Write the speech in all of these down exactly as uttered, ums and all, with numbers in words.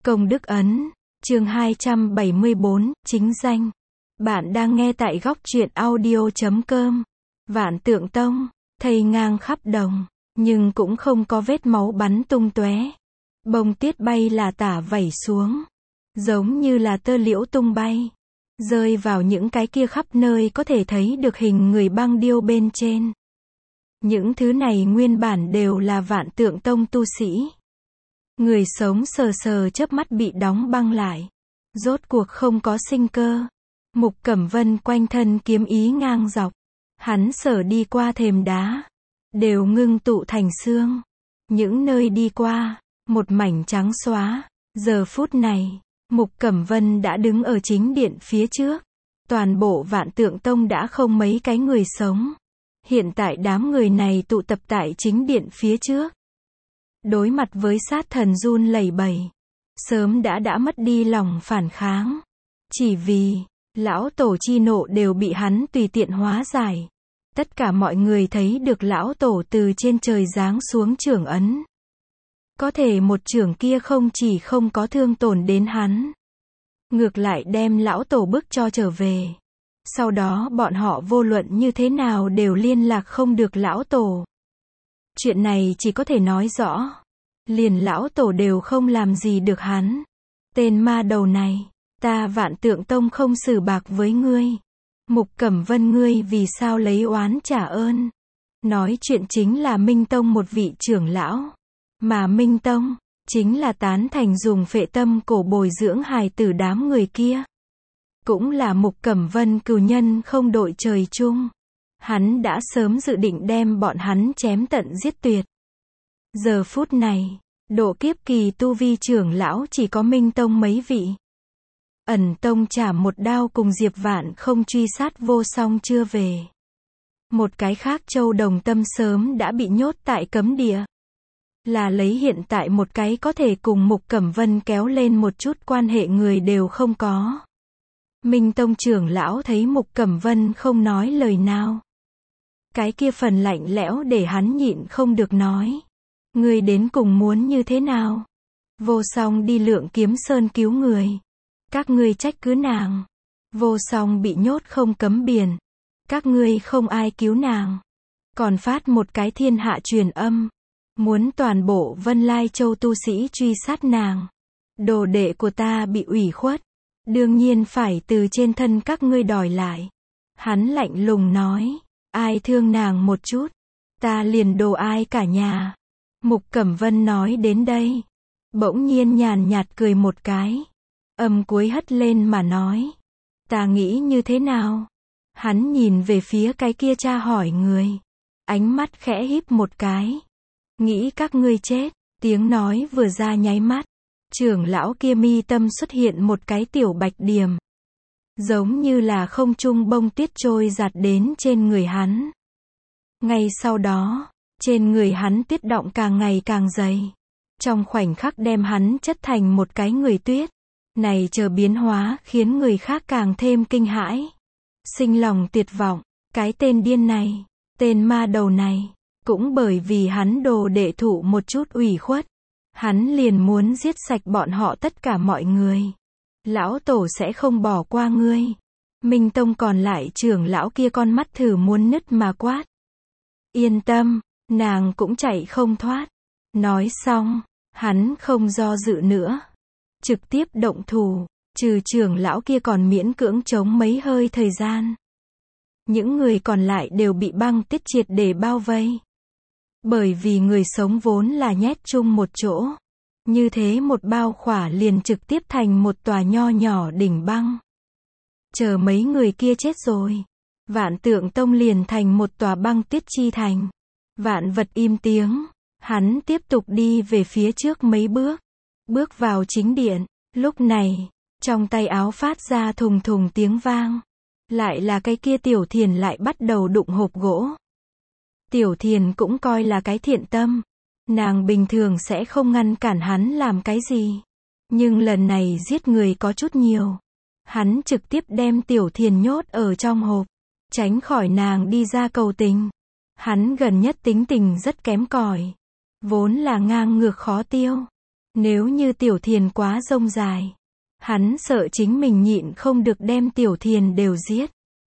Công đức ấn, chương hai trăm bảy mươi bốn, chính danh. Bạn đang nghe tại góc truyện audio chấm com. Vạn Tượng Tông, thây ngang khắp đồng, nhưng cũng không có vết máu bắn tung tóe. Bông tiết bay là tả vẩy xuống, giống như là tơ liễu tung bay, rơi vào những cái kia khắp nơi có thể thấy được hình người băng điêu bên trên. Những thứ này nguyên bản đều là Vạn Tượng Tông tu sĩ. Người sống sờ sờ chớp mắt bị đóng băng lại. Rốt cuộc không có sinh cơ. Mục Cẩm Vân quanh thân kiếm ý ngang dọc. Hắn sở đi qua thềm đá, đều ngưng tụ thành xương. Những nơi đi qua, một mảnh trắng xóa. Giờ phút này, Mục Cẩm Vân đã đứng ở chính điện phía trước. Toàn bộ Vạn Tượng Tông đã không mấy cái người sống. Hiện tại đám người này tụ tập tại chính điện phía trước. Đối mặt với sát thần run lẩy bẩy, sớm đã đã mất đi lòng phản kháng. Chỉ vì, lão tổ chi nộ đều bị hắn tùy tiện hóa giải. Tất cả mọi người thấy được lão tổ từ trên trời giáng xuống chưởng ấn. Có thể một chưởng kia không chỉ không có thương tổn đến hắn, ngược lại đem lão tổ bức cho trở về. Sau đó bọn họ vô luận như thế nào đều liên lạc không được lão tổ. Chuyện này chỉ có thể nói rõ, liền lão tổ đều không làm gì được hắn. Tên ma đầu này, ta Vạn Tượng Tông không xử bạc với ngươi. Mục Cẩm Vân, ngươi vì sao lấy oán trả ơn? Nói chuyện chính là Minh Tông một vị trưởng lão. Mà Minh Tông, chính là tán thành dùng phệ tâm cổ bồi dưỡng hài tử đám người kia. Cũng là Mục Cẩm Vân cừu nhân không đội trời chung. Hắn đã sớm dự định đem bọn hắn chém tận giết tuyệt. Giờ phút này, độ kiếp kỳ tu vi trưởng lão chỉ có Minh Tông mấy vị. Ẩn Tông chảm một đao cùng Diệp Vạn không truy sát vô song chưa về. Một cái khác Châu Đồng Tâm sớm đã bị nhốt tại cấm địa. Là lấy hiện tại một cái có thể cùng Mục Cẩm Vân kéo lên một chút quan hệ người đều không có. Minh Tông trưởng lão thấy Mục Cẩm Vân không nói lời nào. Cái kia phần lạnh lẽo để hắn nhịn không được nói. Ngươi đến cùng muốn như thế nào? Vô song đi Lượng Kiếm Sơn cứu người. Các ngươi trách cứ nàng. Vô song bị nhốt không cấm biển. Các ngươi không ai cứu nàng. Còn phát một cái thiên hạ truyền âm. Muốn toàn bộ Vân Lai Châu tu sĩ truy sát nàng. Đồ đệ của ta bị ủy khuất. Đương nhiên phải từ trên thân các ngươi đòi lại. Hắn lạnh lùng nói. Ai thương nàng một chút, ta liền đồ ai cả nhà. Mục Cẩm Vân nói đến đây, bỗng nhiên nhàn nhạt cười một cái. Âm cuối hất lên mà nói. Ta nghĩ như thế nào? Hắn nhìn về phía cái kia tra hỏi người. Ánh mắt khẽ híp một cái. Nghĩ các ngươi chết. Tiếng nói vừa ra nháy mắt. Trưởng lão kia mi tâm xuất hiện một cái tiểu bạch điềm. Giống như là không trung bông tuyết trôi giạt đến trên người hắn. Ngay sau đó, trên người hắn tuyết động càng ngày càng dày. Trong khoảnh khắc đem hắn chất thành một cái người tuyết. Này chờ biến hóa khiến người khác càng thêm kinh hãi. Sinh lòng tuyệt vọng, cái tên điên này, tên ma đầu này, cũng bởi vì hắn đồ đệ thụ một chút ủy khuất. Hắn liền muốn giết sạch bọn họ tất cả mọi người. Lão tổ sẽ không bỏ qua ngươi. Minh Tông còn lại trưởng lão kia con mắt thử muốn nứt mà quát. Yên tâm, nàng cũng chạy không thoát. Nói xong, hắn không do dự nữa. Trực tiếp động thủ, trừ trưởng lão kia còn miễn cưỡng chống mấy hơi thời gian. Những người còn lại đều bị băng tiết triệt để bao vây. Bởi vì người sống vốn là nhét chung một chỗ. Như thế một bao khỏa liền trực tiếp thành một tòa nho nhỏ đỉnh băng. Chờ mấy người kia chết rồi. Vạn Tượng Tông liền thành một tòa băng tuyết chi thành. Vạn vật im tiếng. Hắn tiếp tục đi về phía trước mấy bước. Bước vào chính điện. Lúc này, trong tay áo phát ra thùng thùng tiếng vang. Lại là cái kia Tiểu Thiền lại bắt đầu đụng hộp gỗ. Tiểu Thiền cũng coi là cái thiện tâm. Nàng bình thường sẽ không ngăn cản hắn làm cái gì. Nhưng lần này giết người có chút nhiều. Hắn trực tiếp đem Tiểu Thiền nhốt ở trong hộp. Tránh khỏi nàng đi ra cầu tình. Hắn gần nhất tính tình rất kém cỏi. Vốn là ngang ngược khó tiêu. Nếu như Tiểu Thiền quá rông dài, hắn sợ chính mình nhịn không được đem Tiểu Thiền đều giết.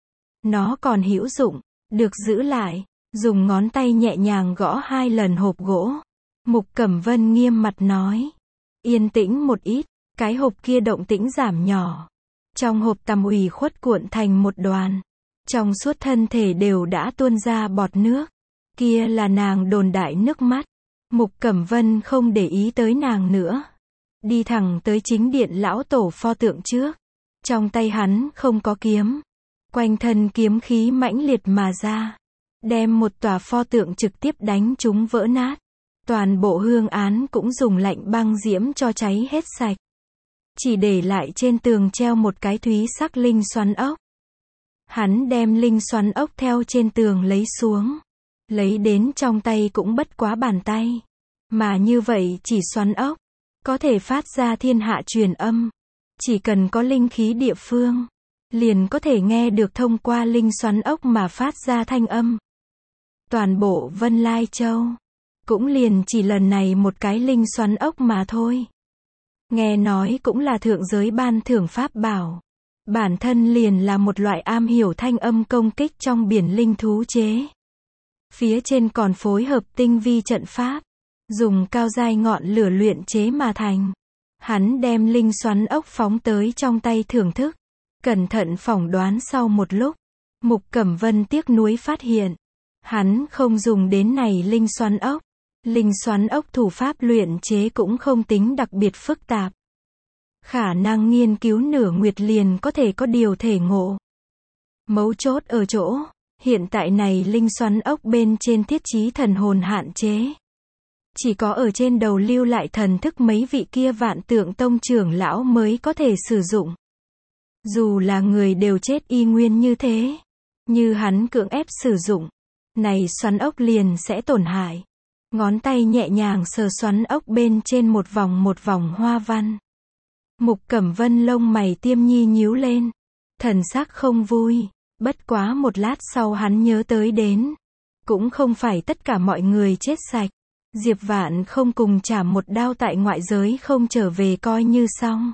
Nó còn hữu dụng, được giữ lại, dùng ngón tay nhẹ nhàng gõ hai lần hộp gỗ. Mục Cẩm Vân nghiêm mặt nói. Yên tĩnh một ít, cái hộp kia động tĩnh giảm nhỏ. Trong hộp tằm ủy khuất cuộn thành một đoàn. Trong suốt thân thể đều đã tuôn ra bọt nước. Kia là nàng đồn đại nước mắt. Mục Cẩm Vân không để ý tới nàng nữa. Đi thẳng tới chính điện lão tổ pho tượng trước. Trong tay hắn không có kiếm. Quanh thân kiếm khí mãnh liệt mà ra. Đem một tòa pho tượng trực tiếp đánh chúng vỡ nát. Toàn bộ hương án cũng dùng lạnh băng diễm cho cháy hết sạch. Chỉ để lại trên tường treo một cái thúy sắc linh xoắn ốc. Hắn đem linh xoắn ốc theo trên tường lấy xuống. Lấy đến trong tay cũng bất quá bàn tay. Mà như vậy chỉ xoắn ốc, có thể phát ra thiên hạ truyền âm. Chỉ cần có linh khí địa phương, liền có thể nghe được thông qua linh xoắn ốc mà phát ra thanh âm. Toàn bộ Vân Lai Châu, cũng liền chỉ lần này một cái linh xoắn ốc mà thôi. Nghe nói cũng là thượng giới ban thưởng pháp bảo. Bản thân liền là một loại am hiểu thanh âm công kích trong biển linh thú chế. Phía trên còn phối hợp tinh vi trận pháp, dùng cao giai ngọn lửa luyện chế mà thành. Hắn đem linh xoắn ốc phóng tới trong tay thưởng thức. Cẩn thận phỏng đoán sau một lúc, Mục Cẩm Vân tiếc nuối phát hiện. Hắn không dùng đến này linh xoắn ốc. Linh xoắn ốc thủ pháp luyện chế cũng không tính đặc biệt phức tạp. Khả năng nghiên cứu nửa nguyệt liền có thể có điều thể ngộ. Mấu chốt ở chỗ, hiện tại này linh xoắn ốc bên trên thiết trí thần hồn hạn chế. Chỉ có ở trên đầu lưu lại thần thức mấy vị kia Vạn Tượng Tông trưởng lão mới có thể sử dụng. Dù là người đều chết y nguyên như thế, như hắn cưỡng ép sử dụng, này xoắn ốc liền sẽ tổn hại. Ngón tay nhẹ nhàng sờ xoắn ốc bên trên một vòng một vòng hoa văn. Mục Cẩm Vân lông mày tiêm nhi nhíu lên. Thần sắc không vui. Bất quá một lát sau hắn nhớ tới đến. Cũng không phải tất cả mọi người chết sạch. Diệp Vạn không cùng chảm một đao tại ngoại giới không trở về coi như xong.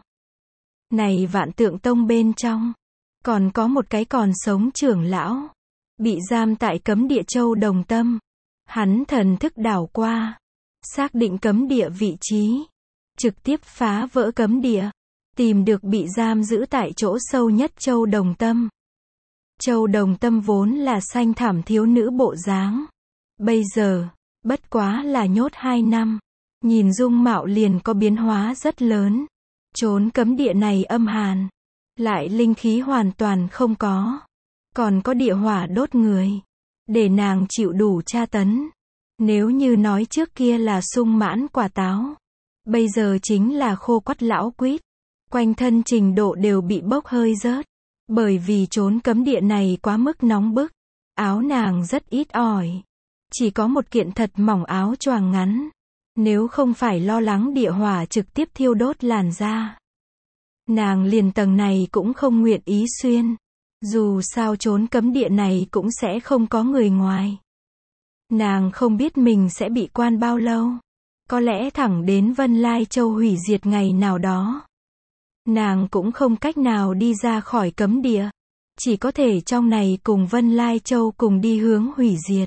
Này Vạn Tượng Tông bên trong, còn có một cái còn sống trưởng lão. Bị giam tại cấm địa Châu Đồng Tâm. Hắn thần thức đảo qua. Xác định cấm địa vị trí. Trực tiếp phá vỡ cấm địa. Tìm được bị giam giữ tại chỗ sâu nhất Châu Đồng Tâm. Châu Đồng Tâm vốn là xanh thảm thiếu nữ bộ dáng. Bây giờ, bất quá là nhốt hai năm. Nhìn dung mạo liền có biến hóa rất lớn. Trốn cấm địa này âm hàn. Lại linh khí hoàn toàn không có. Còn có địa hỏa đốt người. Để nàng chịu đủ tra tấn. Nếu như nói trước kia là sung mãn quả táo. Bây giờ chính là khô quắt lão quýt. Quanh thân trình độ đều bị bốc hơi rớt. Bởi vì trốn cấm địa này quá mức nóng bức. Áo nàng rất ít ỏi. Chỉ có một kiện thật mỏng áo choàng ngắn. Nếu không phải lo lắng địa hỏa trực tiếp thiêu đốt làn da. Nàng liền tầng này cũng không nguyện ý xuyên. Dù sao trốn cấm địa này cũng sẽ không có người ngoài. Nàng không biết mình sẽ bị quan bao lâu. Có lẽ thẳng đến Vân Lai Châu hủy diệt ngày nào đó. Nàng cũng không cách nào đi ra khỏi cấm địa. Chỉ có thể trong này cùng Vân Lai Châu cùng đi hướng hủy diệt.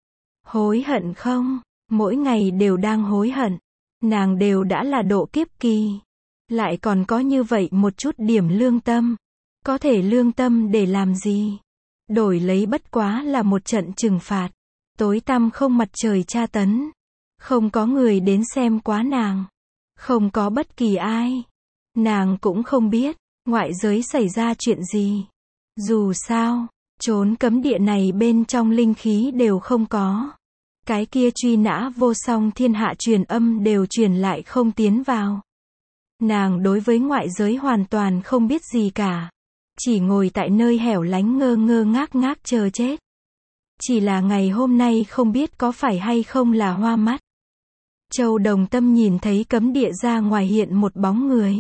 Hối hận không? Mỗi ngày đều đang hối hận. Nàng đều đã là độ kiếp kỳ. Lại còn có như vậy một chút điểm lương tâm. Có thể lương tâm để làm gì? Đổi lấy bất quá là một trận trừng phạt. Tối tăm không mặt trời tra tấn. Không có người đến xem quá nàng. Không có bất kỳ ai. Nàng cũng không biết, ngoại giới xảy ra chuyện gì. Dù sao, trốn cấm địa này bên trong linh khí đều không có. Cái kia truy nã vô song thiên hạ truyền âm đều truyền lại không tiến vào. Nàng đối với ngoại giới hoàn toàn không biết gì cả. Chỉ ngồi tại nơi hẻo lánh ngơ ngơ ngác ngác chờ chết. Chỉ là ngày hôm nay không biết có phải hay không là hoa mắt. Châu Đồng Tâm nhìn thấy cấm địa ra ngoài hiện một bóng người.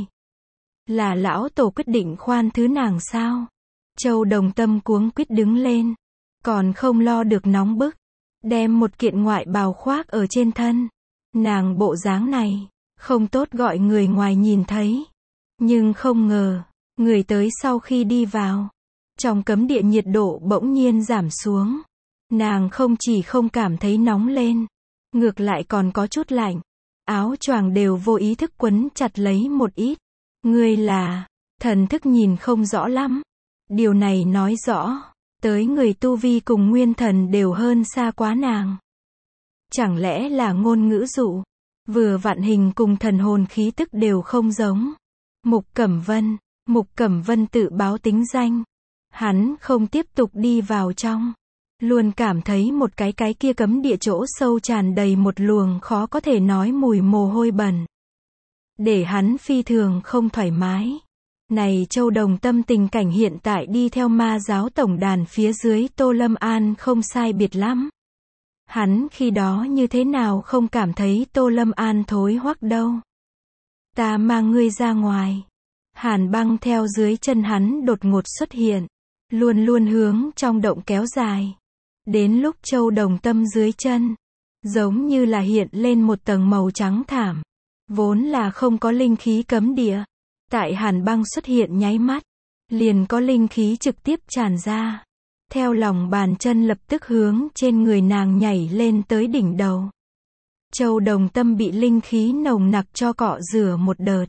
Là lão tổ quyết định khoan thứ nàng sao? Châu Đồng Tâm cuống quýt đứng lên. Còn không lo được nóng bức. Đem một kiện ngoại bào khoác ở trên thân. Nàng bộ dáng này, Không tốt gọi người ngoài nhìn thấy. Nhưng không ngờ, người tới sau khi đi vào, trong cấm địa nhiệt độ bỗng nhiên giảm xuống. Nàng không chỉ không cảm thấy nóng lên, ngược lại còn có chút lạnh. Áo choàng đều vô ý thức quấn chặt lấy một ít. Ngươi là, thần thức nhìn không rõ lắm. Điều này nói rõ, tới người tu vi cùng nguyên thần đều hơn xa quá nàng. Chẳng lẽ là ngôn ngữ dụ? Vừa vạn hình cùng thần hồn khí tức đều không giống. Mục Cẩm Vân, Mục Cẩm Vân tự báo tính danh. Hắn không tiếp tục đi vào trong. Luôn cảm thấy một cái cái kia cấm địa chỗ sâu tràn đầy một luồng khó có thể nói mùi mồ hôi bẩn. Để hắn phi thường không thoải mái. Này Châu Đồng Tâm tình cảnh hiện tại đi theo ma giáo tổng đàn phía dưới Tô Lâm An không sai biệt lắm. Hắn khi đó như thế nào không cảm thấy Tô Lâm An thối hoắc đâu. Ta mang ngươi ra ngoài. Hàn băng theo dưới chân hắn đột ngột xuất hiện. Luôn luôn hướng trong động kéo dài. Đến lúc Châu Đồng Tâm dưới chân, giống như là hiện lên một tầng màu trắng thảm. Vốn là không có linh khí cấm địa. Tại hàn băng xuất hiện nháy mắt, liền có linh khí trực tiếp tràn ra. Theo lòng bàn chân lập tức hướng trên người nàng nhảy lên tới đỉnh đầu. Châu Đồng Tâm bị linh khí nồng nặc cho cọ rửa một đợt.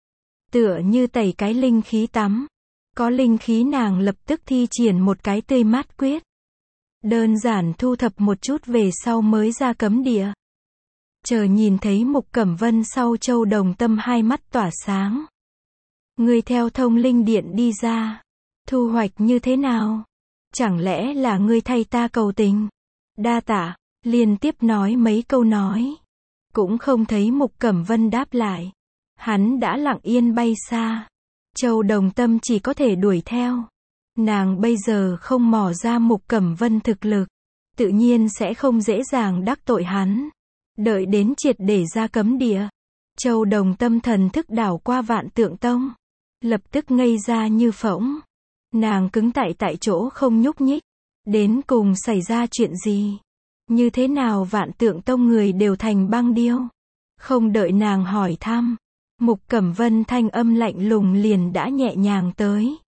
Tựa như tẩy cái linh khí tắm. Có linh khí nàng lập tức thi triển một cái tươi mát quyết. Đơn giản thu thập một chút về sau mới ra cấm địa. Chờ nhìn thấy Mục Cẩm Vân sau Châu Đồng Tâm hai mắt tỏa sáng. Ngươi theo thông linh điện đi ra. Thu hoạch như thế nào? Chẳng lẽ là ngươi thay ta cầu tình? Đa tạ, liên tiếp nói mấy câu nói. Cũng không thấy Mục Cẩm Vân đáp lại. Hắn đã lặng yên bay xa. Châu Đồng Tâm chỉ có thể đuổi theo. Nàng bây giờ không mò ra Mục Cẩm Vân thực lực. Tự nhiên sẽ không dễ dàng đắc tội hắn. Đợi đến triệt để ra cấm địa. Châu Đồng Tâm thần thức đảo qua Vạn Tượng Tông. Lập tức ngây ra như phỗng. Nàng cứng tại tại chỗ không nhúc nhích. Đến cùng xảy ra chuyện gì? Như thế nào Vạn Tượng Tông người đều thành băng điêu? Không đợi nàng hỏi thăm. Mục Cẩm Vân thanh âm lạnh lùng liền đã nhẹ nhàng tới.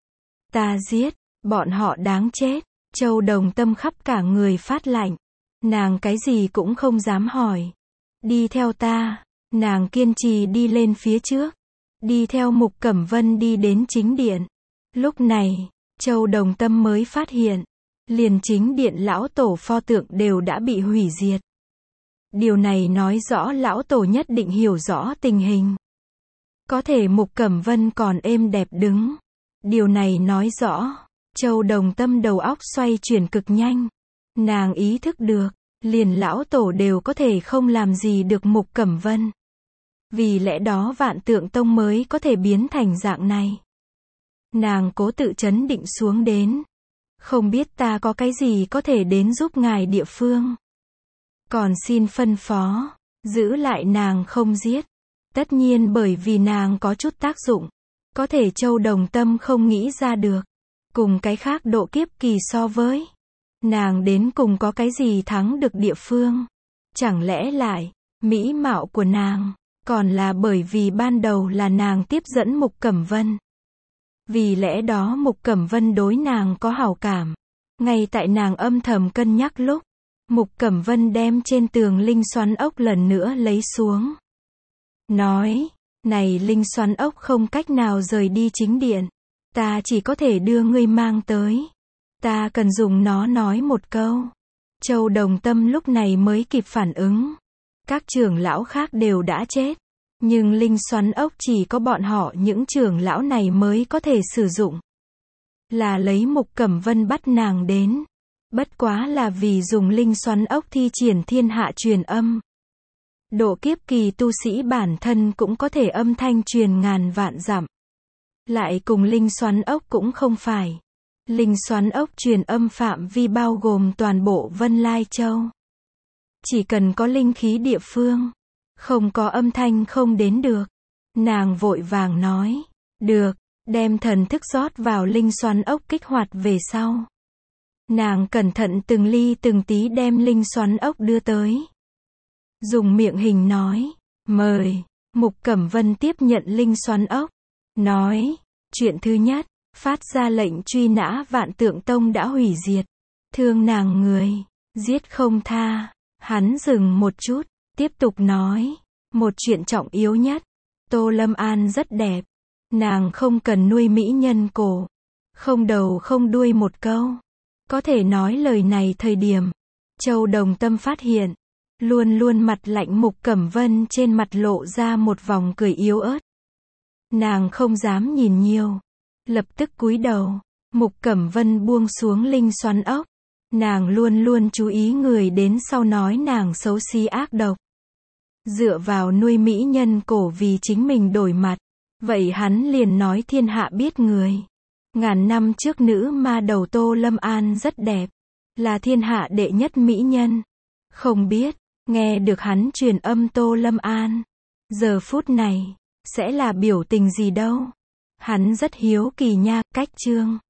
Ta giết, bọn họ đáng chết. Châu Đồng Tâm khắp cả người phát lạnh. Nàng cái gì cũng không dám hỏi. Đi theo ta. Nàng kiên trì đi lên phía trước. Đi theo Mục Cẩm Vân đi đến chính điện. Lúc này, Châu Đồng Tâm mới phát hiện. Liền chính điện lão tổ pho tượng đều đã bị hủy diệt. Điều này nói rõ lão tổ nhất định hiểu rõ tình hình. Có thể Mục Cẩm Vân còn êm đẹp đứng. Điều này nói rõ, Châu Đồng Tâm đầu óc xoay chuyển cực nhanh. Nàng ý thức được, liền lão tổ đều có thể không làm gì được Mục Cẩm Vân. Vì lẽ đó Vạn Tượng Tông mới có thể biến thành dạng này. Nàng cố tự trấn định xuống đến. Không biết ta có cái gì có thể đến giúp ngài địa phương. Còn xin phân phó, giữ lại nàng không giết. Tất nhiên bởi vì nàng có chút tác dụng. Có thể Châu Đồng Tâm không nghĩ ra được. Cùng cái khác độ kiếp kỳ so với. Nàng đến cùng có cái gì thắng được địa phương. Chẳng lẽ lại, mỹ mạo của nàng, còn là bởi vì ban đầu là nàng tiếp dẫn Mục Cẩm Vân. Vì lẽ đó Mục Cẩm Vân đối nàng có hảo cảm. Ngay tại nàng âm thầm cân nhắc lúc, Mục Cẩm Vân đem trên tường linh xoắn ốc lần nữa lấy xuống. Nói, này linh xoắn ốc không cách nào rời đi chính điện. Ta chỉ có thể đưa ngươi mang tới. Ta cần dùng nó nói một câu. Châu Đồng Tâm lúc này mới kịp phản ứng. Các trưởng lão khác đều đã chết. Nhưng linh xoắn ốc chỉ có bọn họ những trưởng lão này mới có thể sử dụng. Là lấy Mục Cẩm Vân bắt nàng đến. Bất quá là vì dùng linh xoắn ốc thi triển thiên hạ truyền âm. Độ kiếp kỳ tu sĩ bản thân cũng có thể âm thanh truyền ngàn vạn dặm. Lại cùng linh xoắn ốc cũng không phải. Linh xoắn ốc truyền âm phạm vi bao gồm toàn bộ Vân Lai Châu. Chỉ cần có linh khí địa phương, không có âm thanh không đến được. Nàng vội vàng nói, được, đem thần thức rót vào linh xoắn ốc kích hoạt về sau. Nàng cẩn thận từng ly từng tí đem linh xoắn ốc đưa tới. Dùng miệng hình nói, mời, Mục Cẩm Vân tiếp nhận linh xoắn ốc. Nói. Chuyện thứ nhất. Phát ra lệnh truy nã Vạn Tượng Tông đã hủy diệt. Thương nàng người. Giết không tha. Hắn dừng một chút. Tiếp tục nói. Một chuyện trọng yếu nhất. Tô Lâm An rất đẹp. Nàng không cần nuôi mỹ nhân cổ. Không đầu không đuôi một câu. Có thể nói lời này thời điểm. Châu Đồng Tâm phát hiện. Luôn luôn mặt lạnh Mục Cẩm Vân trên mặt lộ ra một vòng cười yếu ớt. Nàng không dám nhìn nhiều. Lập tức cúi đầu. Mục Cẩm Vân buông xuống linh xoắn ốc. Nàng luôn luôn chú ý người đến sau nói nàng xấu xí ác độc. Dựa vào nuôi mỹ nhân cổ vì chính mình đổi mặt. Vậy hắn liền nói thiên hạ biết người. Ngàn năm trước nữ ma đầu Tô Lâm An rất đẹp. Là thiên hạ đệ nhất mỹ nhân. Không biết, nghe được hắn truyền âm Tô Lâm An. Giờ phút này, sẽ là biểu tình gì đâu. Hắn rất hiếu kỳ nha, cách chương.